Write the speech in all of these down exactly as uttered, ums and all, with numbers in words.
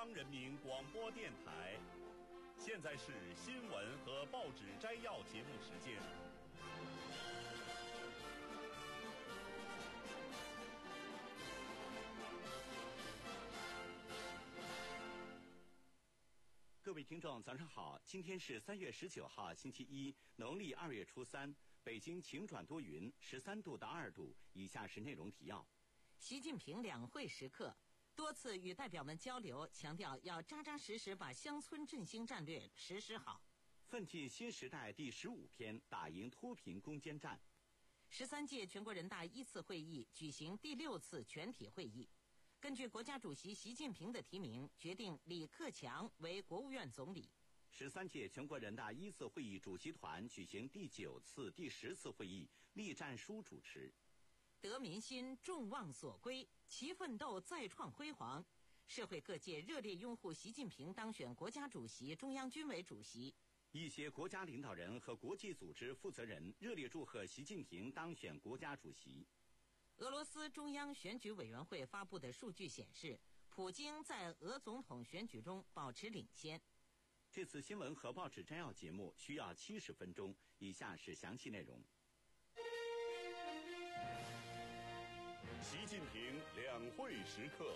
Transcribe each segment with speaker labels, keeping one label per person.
Speaker 1: 央人民广播电台。现在是新闻和报纸摘要节目时间。
Speaker 2: 各位听众，早上好！今天是三月十九号，星期一，农历二月初三。北京晴转多云，十三度到二度。以下是内容提要：
Speaker 3: 习近平两会时刻多次与代表们交流，强调要扎扎实实把乡村振兴战略实施好。
Speaker 2: 奋进新时代第十五篇，打赢脱贫攻坚战。
Speaker 3: 十三届全国人大一次会议举行第六次全体会议。根据国家主席习近平的提名，决定李克强为国务院总理。
Speaker 2: 十三届全国人大一次会议主席团举行第九次、第十次会议，栗战书主持。
Speaker 3: 得民心，众望所归，齐奋斗，再创辉煌。社会各界热烈拥护习近平当选国家主席、中央军委主席。
Speaker 2: 一些国家领导人和国际组织负责人热烈祝贺习近平当选国家主席。
Speaker 3: 俄罗斯中央选举委员会发布的数据显示，普京在俄总统选举中保持领先。
Speaker 2: 这次新闻和报纸摘要节目需要七十分钟，以下是详细内容。
Speaker 1: 习近平两会时刻。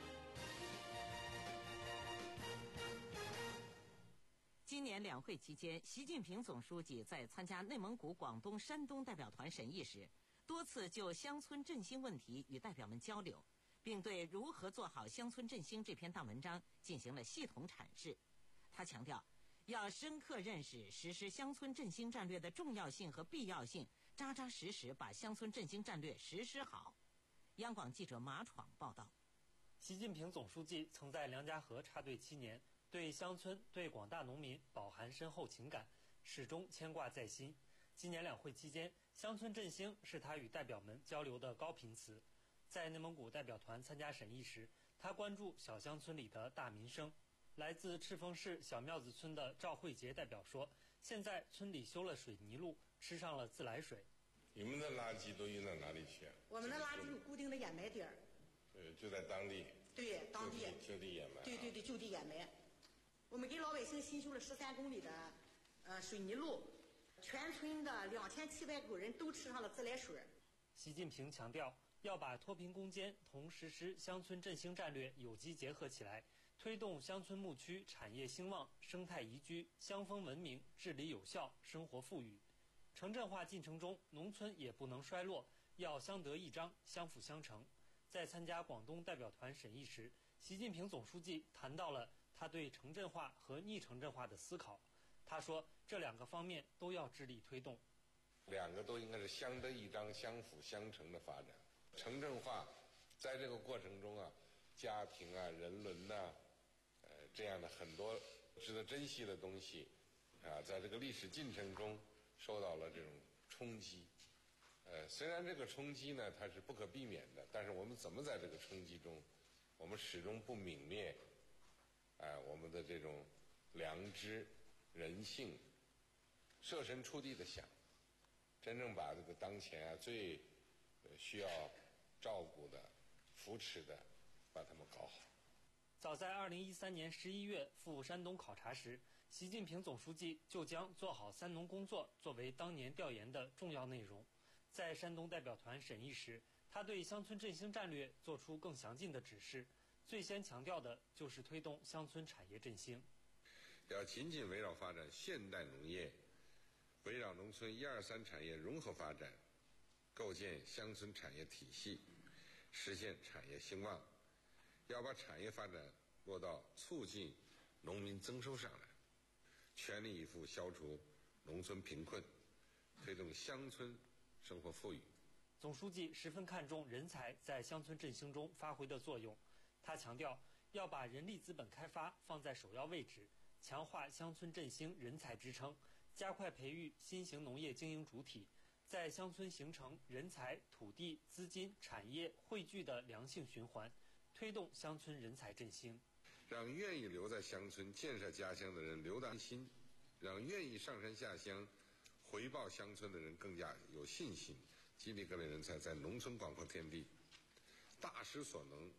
Speaker 3: 今年两会期间，习近平总书记在参加内蒙古、广东、山东代表团审议时，多次就乡村振兴问题与代表们交流，并对如何做好乡村振兴这篇大文章进行了系统阐释。他强调，要深刻认识实施乡村振兴战略的重要性和必要性，扎扎实实把乡村振兴战略实施好。央广记者马闯报道。
Speaker 4: 习近平总书记曾在梁家河插队七年，对乡村、对广大农民饱含深厚情感，始终牵挂在心。今年两会期间，乡村振兴是他与代表们交流的高频词。在内蒙古代表团参加审议时，他关注小乡村里的大民生。来自赤峰市小庙子村的赵慧杰代表说，现在村里修了水泥路，吃上了自来水。
Speaker 5: 你们的垃圾都运到哪里去？
Speaker 6: 我们的垃圾有固定的掩埋点儿。
Speaker 5: 对，就在当地。
Speaker 6: 对，当地
Speaker 5: 就地掩埋。
Speaker 6: 对对对，就地掩埋。我们给老百姓新修了十三公里的呃水泥路，全村的两千七百口人都吃上了自来水。
Speaker 4: 习近平强调，要把脱贫攻坚同实施乡村振兴战略有机结合起来，推动乡村牧区产业兴旺、生态宜居、乡风文明、治理有效、生活富裕。城镇化进程中，农村也不能衰落，要相得益彰、相辅相成。在参加广东代表团审议时，习近平总书记谈到了他对城镇化和逆城镇化的思考。他说，这两个方面都要致力推动。
Speaker 5: 两个都应该是相得益彰、相辅相成的发展。城镇化在这个过程中啊，家庭啊、人伦呐、啊，呃，这样的很多值得珍惜的东西啊，在这个历史进程中受到了这种冲击。呃，虽然这个冲击呢它是不可避免的，但是我们怎么在这个冲击中，我们始终不泯灭，哎、呃，我们的这种良知、人性，设身处地的想，真正把这个当前啊最呃需要照顾的、扶持的，把他们搞好。
Speaker 4: 早在二零一三年十一月赴山东考察时，习近平总书记就将做好三农工作作为当年调研的重要内容。在山东代表团审议时，他对乡村振兴战略作出更详尽的指示，最先强调的就是推动乡村产业振兴。
Speaker 5: 要紧紧围绕发展现代农业，围绕农村一二三产业融合发展，构建乡村产业体系，实现产业兴旺。要把产业发展落到促进农民增收上来，全力以赴消除农村贫困，推动乡村生活富裕。
Speaker 4: 总书记十分看重人才在乡村振兴中发挥的作用。他强调，要把人力资本开发放在首要位置，强化乡村振兴人才支撑，加快培育新型农业经营主体，在乡村形成人才、土地、资金、产业汇聚的良性循环，推动乡村人才振兴。
Speaker 5: 让愿意留在乡村建设家乡的人留得安心，让愿意上山下乡回报乡村的人更加有信心，激励各类人才在农村广阔天地大施所能，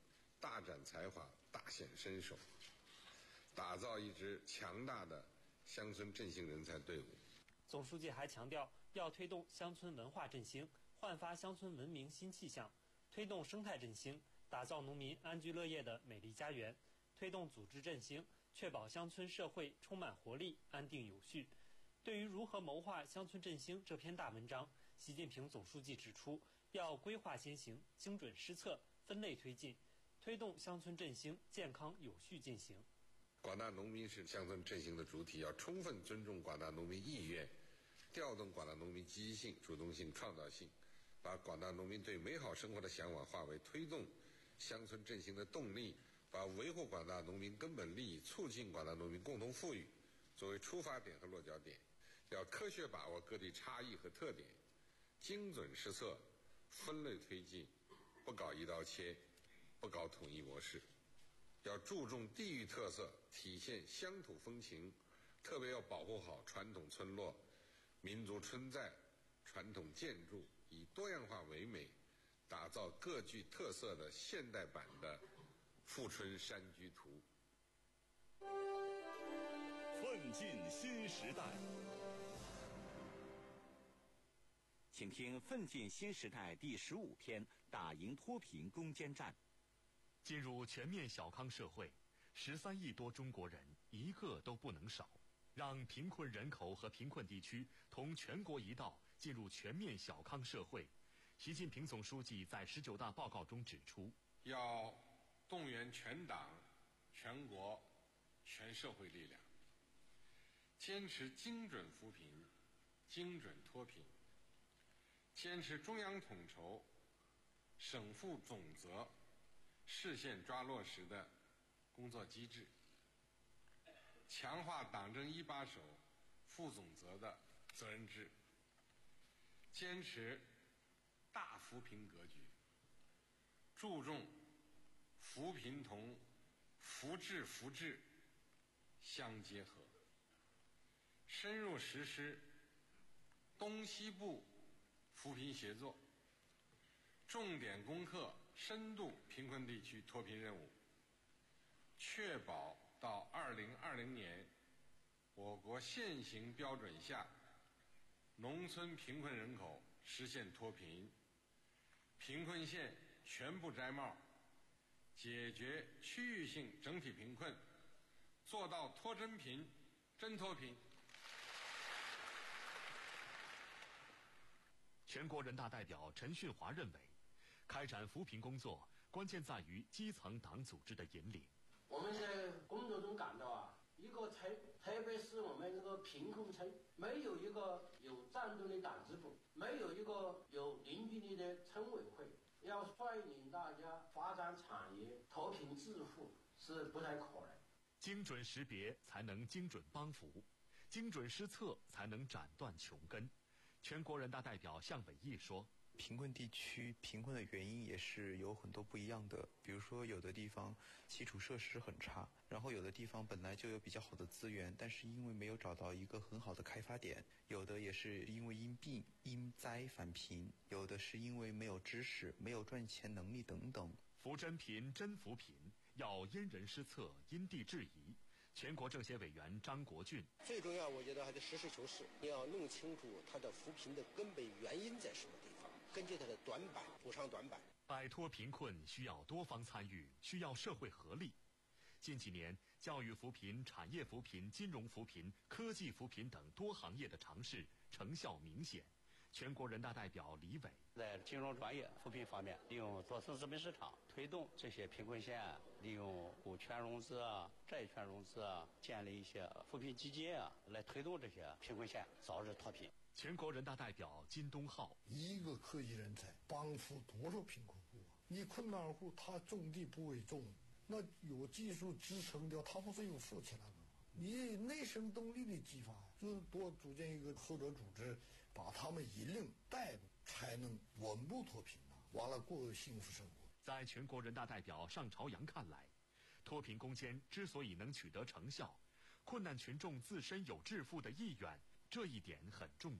Speaker 5: 大展才华，大显身手，打造一支强大的乡村振兴人才队伍。
Speaker 4: 总书记还强调，要推动乡村文化振兴，焕发乡村文明新气象，推动生态振兴，打造农民安居乐业的美丽家园，推动组织振兴，确保乡村社会充满活力、安定有序。对于如何谋划乡村振兴这篇大文章，习近平总书记指出，要规划先行，精准施策，分类推进，推动乡村振兴健康有序进行。
Speaker 5: 广大农民是乡村振兴的主体，要充分尊重广大农民意愿，调动广大农民积极性、主动性、创造性，把广大农民对美好生活的向往化为推动乡村振兴的动力，把维护广大农民根本利益、促进广大农民共同富裕作为出发点和落脚点，要科学把握各地差异和特点，精准施策，分类推进，不搞一刀切，不搞统一模式，要注重地域特色，体现乡土风情，特别要保护好传统村落、民族村寨、传统建筑，以多样化为美，打造各具特色的现代版的富春山居图。
Speaker 1: 奋进新时代，
Speaker 2: 请听《奋进新时代》第十五篇：打赢脱贫攻坚战。
Speaker 7: 进入全面小康社会，十三亿多中国人一个都不能少，让贫困人口和贫困地区同全国一道进入全面小康社会。习近平总书记在十九大报告中指出，
Speaker 5: 要动员全党、全国、全社会力量，坚持精准扶贫、精准脱贫，坚持中央统筹、省负总责、市县抓落实的工作机制，强化党政一把手、副总责的责任制，坚持大扶贫格局，注重扶贫同扶志扶志相结合，深入实施东西部扶贫协作，重点攻克深度贫困地区脱贫任务，确保到二零二零年，我国现行标准下农村贫困人口实现脱贫，贫困县全部摘帽，解决区域性整体贫困，做到脱真贫、真脱贫。
Speaker 7: 全国人大代表陈训华认为，开展扶贫工作关键在于基层党组织的引领。
Speaker 8: 我们在工作中感到啊，一个村，特别是我们这个贫困村，没有一个有战斗的党支部，没有一个有凝聚力的村委会，要率领大家发展产业、脱贫致富是不太可能。
Speaker 7: 精准识别才能精准帮扶，精准施策才能斩断穷根。全国人大代表向伟毅说，
Speaker 9: 贫困地区贫困的原因也是有很多不一样的，比如说有的地方基础设施很差，然后有的地方本来就有比较好的资源，但是因为没有找到一个很好的开发点，有的也是因为因病因灾返贫，有的是因为没有知识、没有赚钱能力等等。
Speaker 7: 扶真贫真扶贫，要因人施策，因地制宜。全国政协委员张国俊，
Speaker 10: 最重要我觉得还是实事求是，你要弄清楚它的扶贫的根本原因在什么地方，根据它的短板补上短板。
Speaker 7: 摆脱贫困需要多方参与，需要社会合力。近几年，教育扶贫、产业扶贫、金融扶贫、科技扶贫等多行业的尝试成效明显。全国人大代表李伟
Speaker 11: 在金融专业扶贫方面，利用多层资本市场推动这些贫困县利用股权融资啊、债权融资啊，建立一些扶贫基金啊，来推动这些贫困县早日脱贫。
Speaker 7: 全国人大代表金东浩，
Speaker 12: 一个科技人才帮扶多少贫困户啊？你困难户他种地不会种，那有技术支撑的，他不是又富起来了吗？你内生动力的激发，就是多组建一个合作组织，把他们引领带动，才能稳步脱贫啊，完了过幸福生活。
Speaker 7: 在全国人大代表尚朝阳看来，脱贫攻坚之所以能取得成效，困难群众自身有致富的意愿，这一点很重要。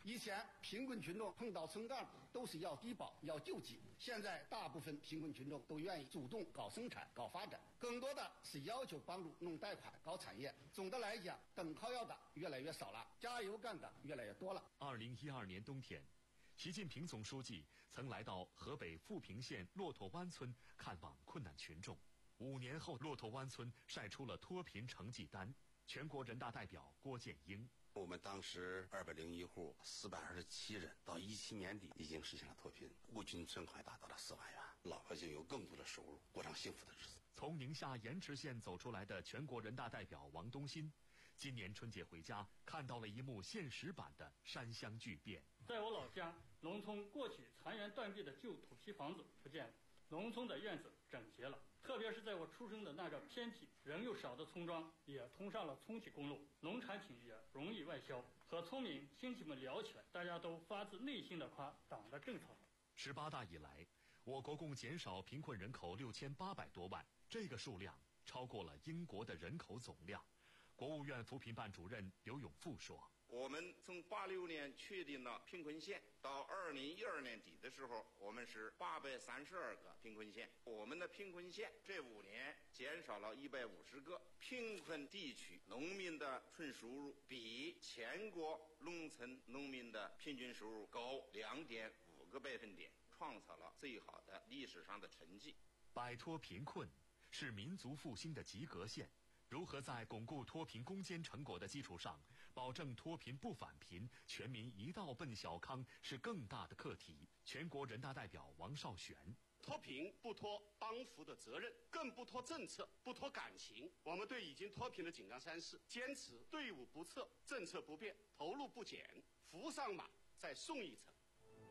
Speaker 13: 以前贫困群众碰到村干部都是要低保、要救济，现在大部分贫困群众都愿意主动搞生产、搞发展，更多的是要求帮助弄贷款、搞产业。总的来讲，等靠要的越来越少了，加油干的越来越多了。
Speaker 7: 二零一二年冬天，习近平总书记曾来到河北富平县骆驼湾村看望困难群众。五年后，骆驼湾村晒出了脱贫成绩单。全国人大代表郭建英。
Speaker 14: 我们当时二百零一户，四百二十七人，到一七年底已经实现了脱贫，户均存款达到了四万元，老百姓有更多的收入，过上幸福的日子。
Speaker 7: 从宁夏盐池县走出来的全国人大代表王东新，今年春节回家，看到了一幕现实版的山乡巨变。
Speaker 15: 在我老家，农村过去残垣断壁的旧土坯房子不见了，农村的院子整洁了。特别是在我出生的那个偏僻人又少的村庄，也通上了村体公路，农产品也容易外销。和村民亲戚们聊起来，大家都发自内心的夸党的政策好。
Speaker 7: 十八大以来，我国共减少贫困人口六千八百多万，这个数量超过了英国的人口总量。国务院扶贫办主任刘永富说：“
Speaker 16: 我们从八六年确定了贫困县，到二零一二年底的时候，我们是八百三十二个贫困县。我们的贫困县这五年减少了一百五十个。贫困地区农民的纯收入比全国农村农民的平均收入高两点五个百分点，创造了最好的历史上的成绩。
Speaker 7: 摆脱贫困是民族复兴的及格线。如何在巩固脱贫攻坚成果的基础上，保证脱贫不返贫，全民一道奔小康，是更大的课题。全国人大代表王少玄：
Speaker 17: 脱贫不脱帮扶的责任，更不脱政策，不脱感情。我们对已经脱贫的井冈山市，坚持队伍不撤，政策不变，投入不减，扶上马，再送一程。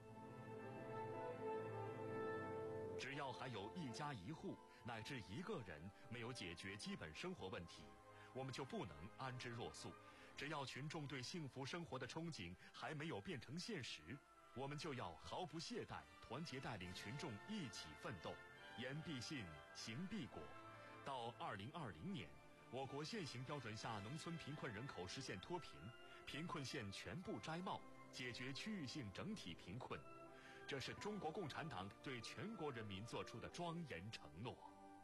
Speaker 7: 只要还有一家一户乃至一个人没有解决基本生活问题，我们就不能安之若素。只要群众对幸福生活的憧憬还没有变成现实，我们就要毫不懈怠，团结带领群众一起奋斗。言必信，行必果。到二零二零年，我国现行标准下农村贫困人口实现脱贫，贫困县全部摘帽，解决区域性整体贫困。这是中国共产党对全国人民做出的庄严承诺。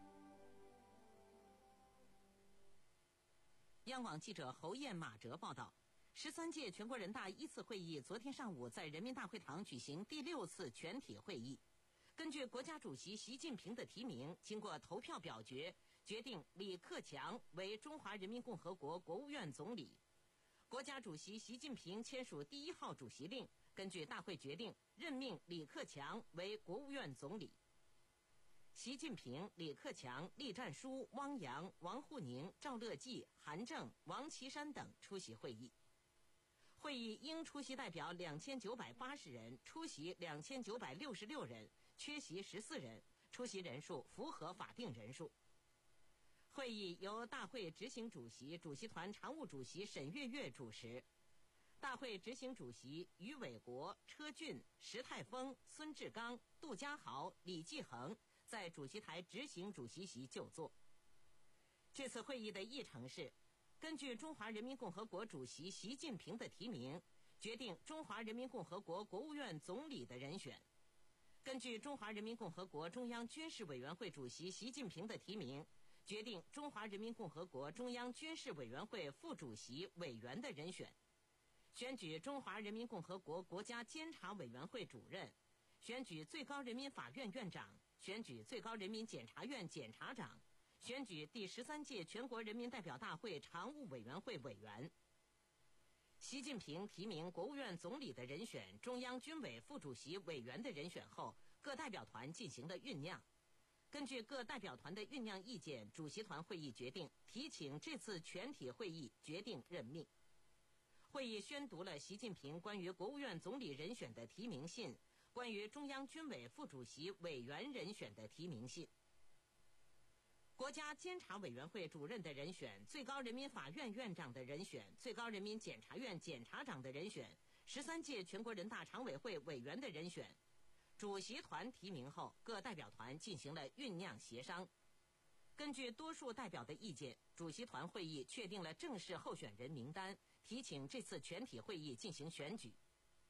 Speaker 3: 央广记者侯艳、马哲报道，十三届全国人大一次会议昨天上午在人民大会堂举行第六次全体会议。根据国家主席习近平的提名，经过投票表决，决定李克强为中华人民共和国国务院总理。国家主席习近平签署第一号主席令，根据大会决定，任命李克强为国务院总理。习近平、李克强、栗战书、汪洋、王沪宁、赵乐际、韩正、王岐山等出席会议。会议应出席代表两千九百八十人，出席两千九百六十六人，缺席十四人，出席人数符合法定人数。会议由大会执行主席、主席团常务主席沈月月主持。大会执行主席于伟国、车俊、石泰峰、孙志刚、杜家豪、李继恒在主席台执行主席席就座。这次会议的议程是：根据中华人民共和国主席习近平的提名，决定中华人民共和国国务院总理的人选；根据中华人民共和国中央军事委员会主席习近平的提名，决定中华人民共和国中央军事委员会副主席、委员的人选；选举中华人民共和国国家监察委员会主任；选举最高人民法院院长；选举最高人民检察院检察长；选举第十三届全国人民代表大会常务委员会委员。习近平提名国务院总理的人选、中央军委副主席、委员的人选后，各代表团进行了酝酿。根据各代表团的酝酿意见，主席团会议决定提请这次全体会议决定任命。会议宣读了习近平关于国务院总理人选的提名信，关于中央军委副主席、委员人选的提名信。国家监察委员会主任的人选、最高人民法院院长的人选、最高人民检察院检察长的人选、十三届全国人大常委会委员的人选，主席团提名后，各代表团进行了酝酿协商。根据多数代表的意见，主席团会议确定了正式候选人名单，提请这次全体会议进行选举。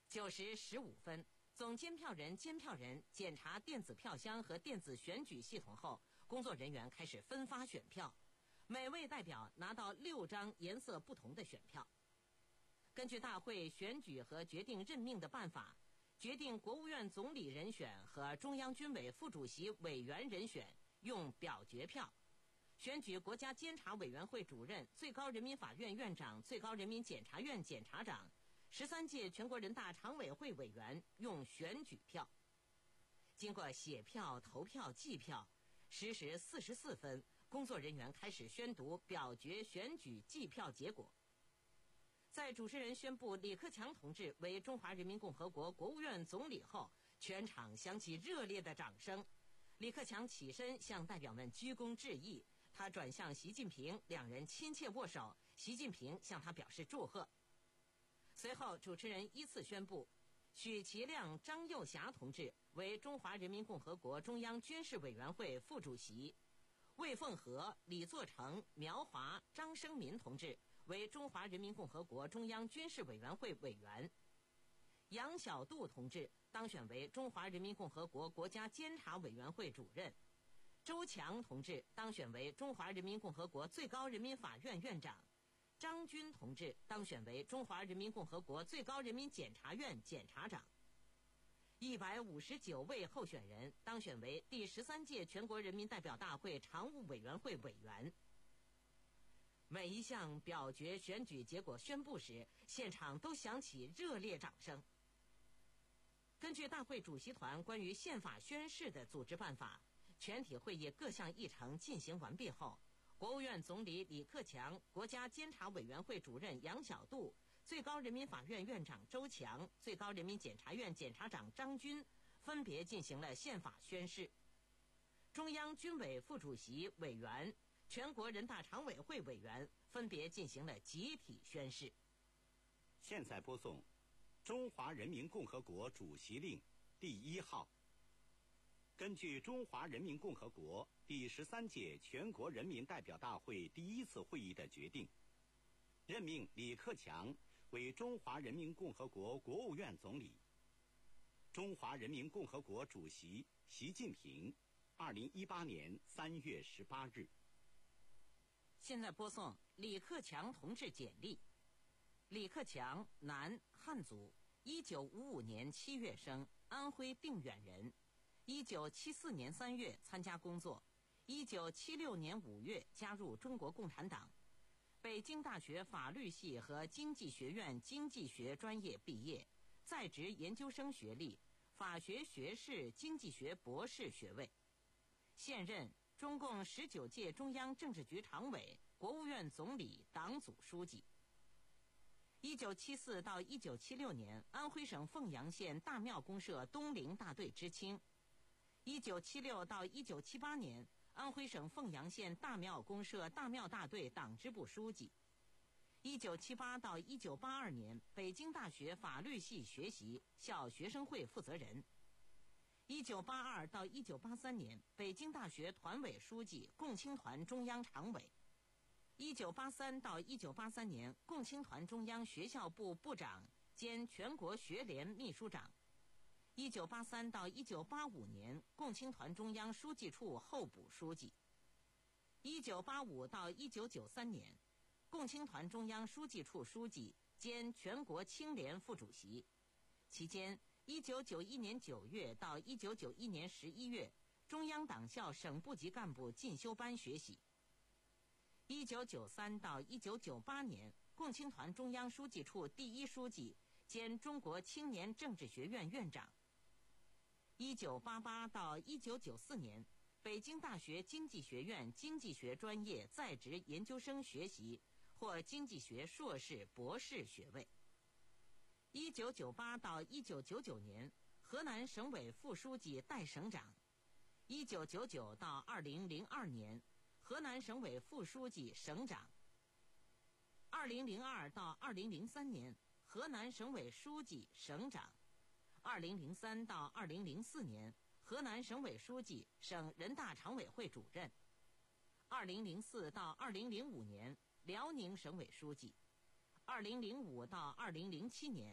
Speaker 3: 九时十五分，总监票人、监票人检查电子票箱和电子选举系统后，工作人员开始分发选票。每位代表拿到六张颜色不同的选票。根据大会选举和决定任命的办法，决定国务院总理人选和中央军委副主席委员人选用表决票，选举国家监察委员会主任、最高人民法院院长、最高人民检察院检察长、十三届全国人大常委会委员用选举票。经过写票、投票、计票，十时四十四分，工作人员开始宣读表决选举计票结果。在主持人宣布李克强同志为中华人民共和国国务院总理后，全场响起热烈的掌声。李克强起身向代表们鞠躬致意，他转向习近平，两人亲切握手，习近平向他表示祝贺。随后，主持人依次宣布许其亮、张又侠同志为中华人民共和国中央军事委员会副主席，魏凤和、李作成、苗华、张生民同志为中华人民共和国中央军事委员会委员，杨小杜同志当选为中华人民共和国国家监察委员会主任，周强同志当选为中华人民共和国最高人民法院院长，张军同志当选为中华人民共和国最高人民检察院检察长。一百五十九位候选人当选为第十三届全国人民代表大会常务委员会委员。每一项表决选举结果宣布时，现场都响起热烈掌声。根据大会主席团关于宪法宣誓的组织办法，全体会议各项议程进行完毕后，国务院总理李克强、国家监察委员会主任杨小杜、最高人民法院院长周强、最高人民检察院检察长张军分别进行了宪法宣誓。中央军委副主席、委员、全国人大常委会委员分别进行了集体宣誓。
Speaker 2: 现在播送《中华人民共和国主席令》第一号。根据中华人民共和国第十三届全国人民代表大会第一次会议的决定，任命李克强为中华人民共和国国务院总理。中华人民共和国主席习近平，二零一八年三月十八日。
Speaker 3: 现在播送李克强同志简历。李克强，男，汉族，一九五五年七月生，安徽定远人。一九七四年三月参加工作，一九七六年五月加入中国共产党。北京大学法律系和经济学院经济学专业毕业，在职研究生学历，法学学士、经济学博士学位。现任中共十九届中央政治局常委、国务院总理、党组书记。一九七四到一九七六年，安徽省凤阳县大庙公社东陵大队知青。一九七六到一九七八年，安徽省凤阳县大庙公社大庙大队党支部书记。一九七八到一九八二年，北京大学法律系学习，校学生会负责人。一九八二到一九八三年，北京大学团委书记，共青团中央常委。一九八三到一九八三年，共青团中央学校部部长兼全国学联秘书长。一九八三到一九八五年，共青团中央书记处候补书记。一九八五到一九九三年，共青团中央书记处书记兼全国青联副主席。期间，一九九一年九月到一九九一年十一月，中央党校省部级干部进修班学习。一九九三到一九九八年，共青团中央书记处第一书记兼中国青年政治学院院长。一九八八到一九九四年，北京大学经济学院经济学专业在职研究生学习，获经济学硕士、博士学位。一九九八到一九九九年，河南省委副书记、代省长。一九九九到二零零二年，河南省委副书记、省长。二零零二到二零零三年，河南省委书记、省长。二零零三到二零零四年，河南省委书记、省人大常委会主任。二零零四到二零零五年，辽宁省委书记。二零零五到二零零七年，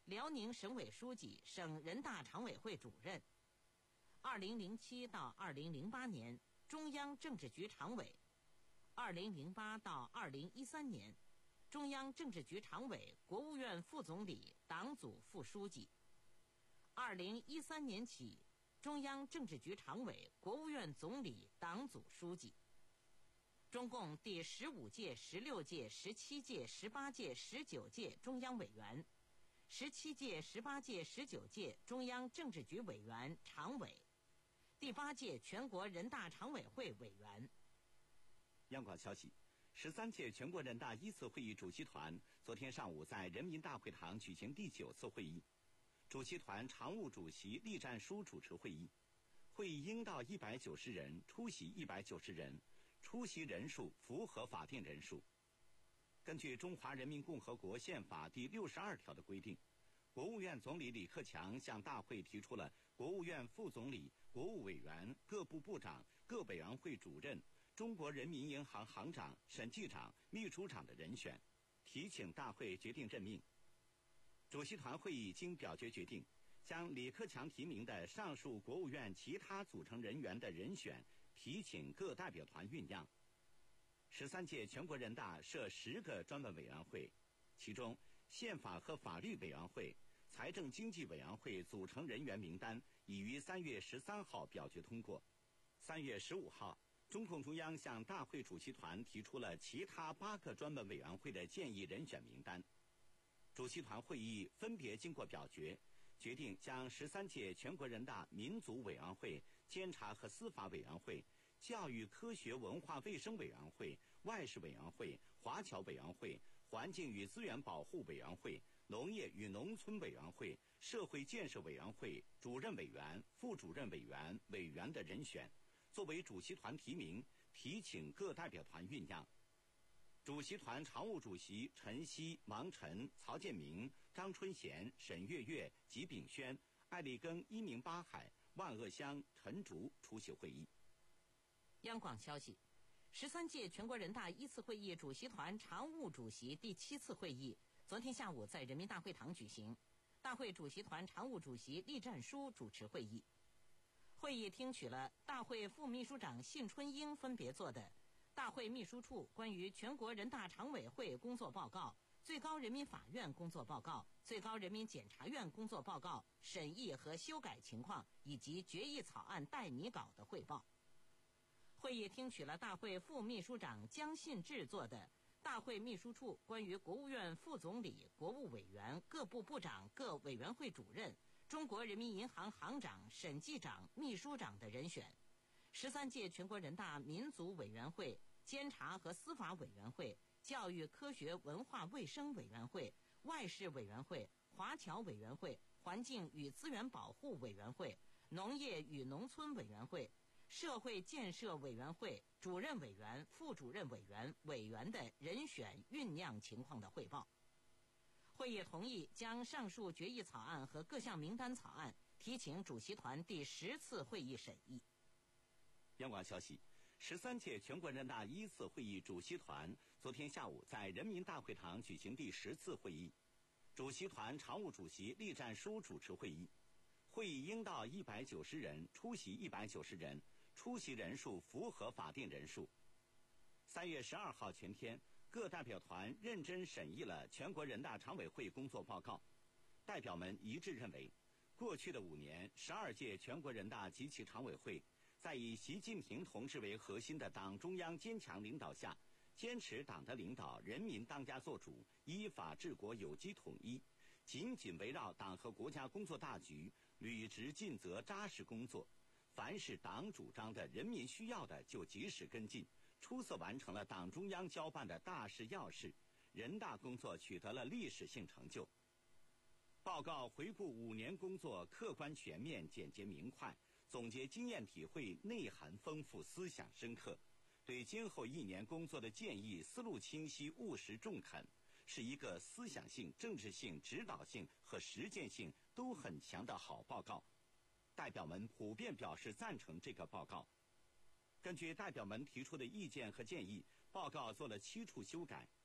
Speaker 3: 辽宁省委书记、省人大常委会主任。二零零七到二零零八年，中央政治局常委。二零零八到二零一三年，中央政治局常委、国务院副总理、党组副书记。二零一三年起，中央政治局常委、国务院总理、党组书记。中共第十五届、十六届、十七届、十八届、十九届中央委员，十七届、十八届、十九届中央政治局委员、常委，第八届全国人大常委会委员。
Speaker 2: 央广消息，十三届全国人大一次会议主席团昨天上午在人民大会堂举行第九次会议，主席团常务主席栗战书主持会议。会议应到一百九十人，出席一百九十人，出席人数符合法定人数。根据《中华人民共和国宪法》第六十二条的规定，国务院总理李克强向大会提出了国务院副总理、国务委员、各部部长、各委员会主任、中国人民银行行长、审计长、秘书长的人选，提请大会决定任命。主席团会议经表决决定，将李克强提名的上述国务院其他组成人员的人选提请各代表团酝酿。十三届全国人大设十个专门委员会，其中宪法和法律委员会、财政经济委员会组成人员名单已于三月十三号表决通过。三月十五号，中共中央向大会主席团提出了其他八个专门委员会的建议人选名单。主席团会议分别经过表决，决定将十三届全国人大民族委员会、监察和司法委员会、教育科学文化卫生委员会、外事委员会、华侨委员会、环境与资源保护委员会、农业与农村委员会、社会建设委员会主任委员、副主任委员、委员的人选，作为主席团提名，提请各代表团酝酿。主席团常务主席陈希、王晨、曹建明、张春贤、沈月月、吉炳轩、艾立庚、一鸣八海、万鄂湘、陈竹出席会议。
Speaker 3: 央广消息，十三届全国人大一次会议主席团常务主席第七次会议昨天下午在人民大会堂举行，大会主席团常务主席栗战书主持会议。会议听取了大会副秘书长信春英分别作的大会秘书处关于全国人大常委会工作报告、最高人民法院工作报告、最高人民检察院工作报告审议和修改情况以及决议草案待拟稿的汇报。会议听取了大会副秘书长江信制作的大会秘书处关于国务院副总理、国务委员、各部部长、各委员会主任、中国人民银行行长、审计长、秘书长的人选，十三届全国人大民族委员会、监察和司法委员会、教育科学文化卫生委员会、外事委员会、华侨委员会、环境与资源保护委员会、农业与农村委员会、社会建设委员会主任委员、副主任委员、委员的人选酝酿情况的汇报。会议同意将上述决议草案和各项名单草案提请主席团第十次会议审议。
Speaker 2: 央广消息，十三届全国人大一次会议主席团昨天下午在人民大会堂举行第十次会议，主席团常务主席栗战书主持会议。会议应到一百九十人，出席一百九十人，出席人数符合法定人数。三月十二号全天，各代表团认真审议了全国人大常委会工作报告。代表们一致认为，过去的五年，十二届全国人大及其常委会在以习近平同志为核心的党中央坚强领导下，坚持党的领导，人民当家作主，依法治国有机统一，紧紧围绕党和国家工作大局，履职尽责扎实工作，凡是党主张的、人民需要的就及时跟进，出色完成了党中央交办的大事要事，人大工作取得了历史性成就。报告回顾五年工作，客观全面、简洁明快，总结经验体会内涵丰富、思想深刻，对今后一年工作的建议思路清晰、务实中肯，是一个思想性、政治性、指导性和实践性都很强的好报告。代表们普遍表示赞成这个报告。根据代表们提出的意见和建议，报告做了七处修改。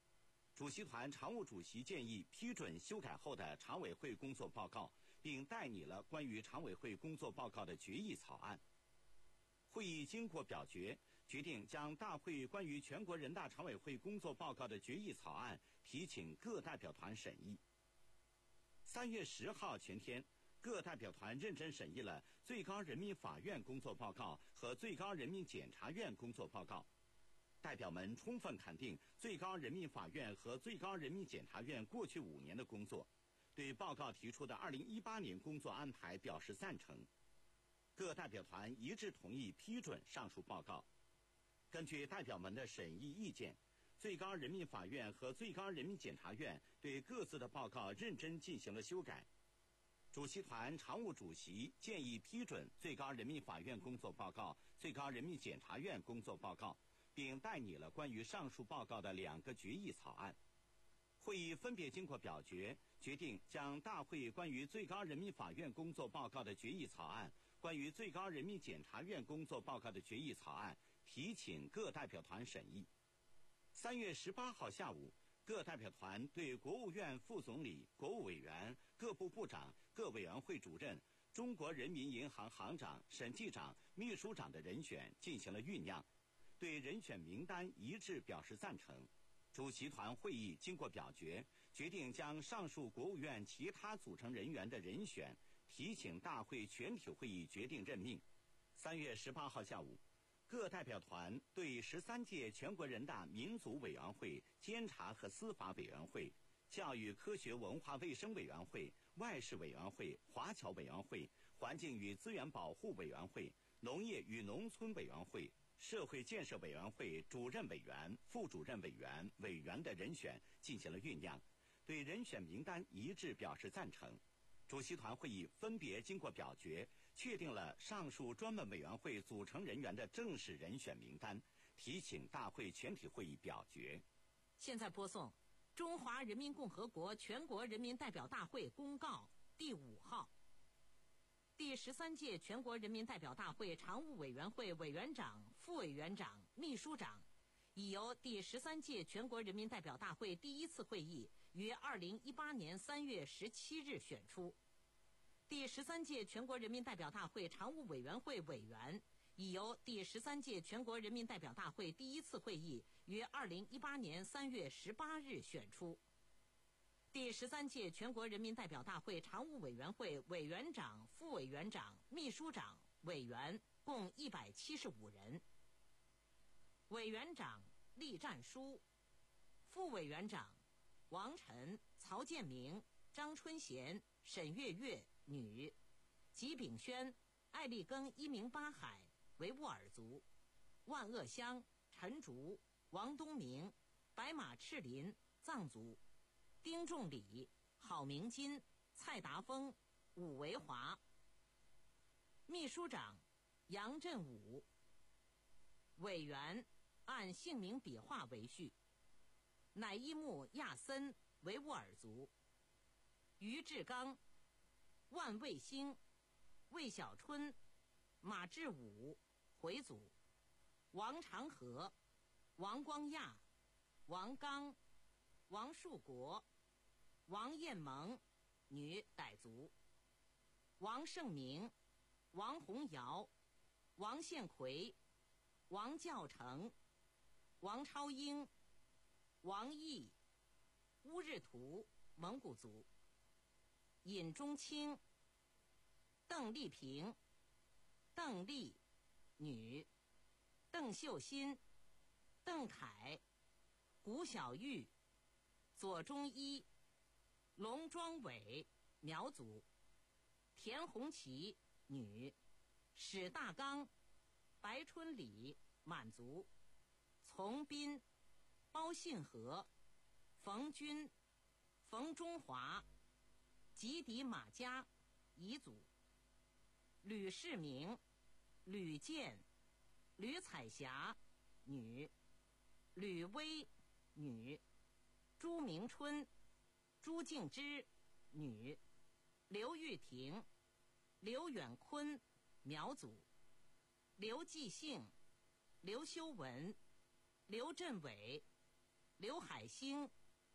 Speaker 2: 主席团常务主席建议批准修改后的常委会工作报告，并代拟了关于常委会工作报告的决议草案。会议经过表决，决定将大会关于全国人大常委会工作报告的决议草案提请各代表团审议。三月十号全天，各代表团认真审议了最高人民法院工作报告和最高人民检察院工作报告。代表们充分肯定最高人民法院和最高人民检察院过去五年的工作，对报告提出的二零一八年工作安排表示赞成。各代表团一致同意批准上述报告。根据代表们的审议意见，最高人民法院和最高人民检察院对各自的报告认真进行了修改。主席团常务主席建议批准最高人民法院工作报告、最高人民检察院工作报告，并代拟了关于上述报告的两个决议草案。会议分别经过表决，决定将大会关于最高人民法院工作报告的决议草案、关于最高人民检察院工作报告的决议草案提请各代表团审议。三月十八号下午，各代表团对国务院副总理、国务委员、各部部长、各委员会主任、中国人民银行行长、审计长、秘书长的人选进行了酝酿，对人选名单一致表示赞成。主席团会议经过表决，决定将上述国务院其他组成人员的人选提请大会全体会议决定任命。三月十八号下午，各代表团对十三届全国人大民族委员会、监察和司法委员会、教育科学文化卫生委员会、外事委员会、华侨委员会、环境与资源保护委员会、农业与农村委员会、社会建设委员会主任委员、副主任委员、委员的人选进行了酝酿，对人选名单一致表示赞成。主席团会议分别经过表决，确定了上述专门委员会组成人员的正式人选名单，提请大会全体会议表决。
Speaker 3: 现在播送《中华人民共和国全国人民代表大会公告》第五号。第十三届全国人民代表大会常务委员会委员长、副委员长、秘书长已由第十三届全国人民代表大会第一次会议于二零一八年三月十七日选出。第十三届全国人民代表大会常务委员会委员已由第十三届全国人民代表大会第一次会议于二零一八年三月十八日选出。第十三届全国人民代表大会常务委员会委员长、副委员长、秘书长、委员共一百七十五人。委员长栗战书，副委员长王晨、曹建明、张春贤、沈月月女，吉炳轩、艾立庚一鸣八海维吾尔族，万鄂湘、陈竹、王东明、白马赤林藏族，丁仲礼、郝明金、蔡达峰、武维华。秘书长杨振武。委员按姓名笔画为序：乃伊木亚森维吾尔族，于志刚、万卫星、魏小春、马志武回族，王长河、王光亚、王刚、王树国、王彦萌女傣族，王胜明、王洪尧、王宪奎、王教成、王超英、王毅、乌日图蒙古族，尹中清、邓丽萍、邓丽女，邓秀新、邓凯、古小玉、左中一、龙庄伟苗族，田红旗女，史大刚、白春礼满族，丛斌、包信和、冯军、冯中华、吉迪马家彝族，吕世明、吕健、吕彩霞女，吕薇女，朱明春、朱静之女，刘玉婷、刘远坤苗族，刘继信、刘修文、刘振伟、刘海星、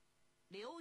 Speaker 3: 刘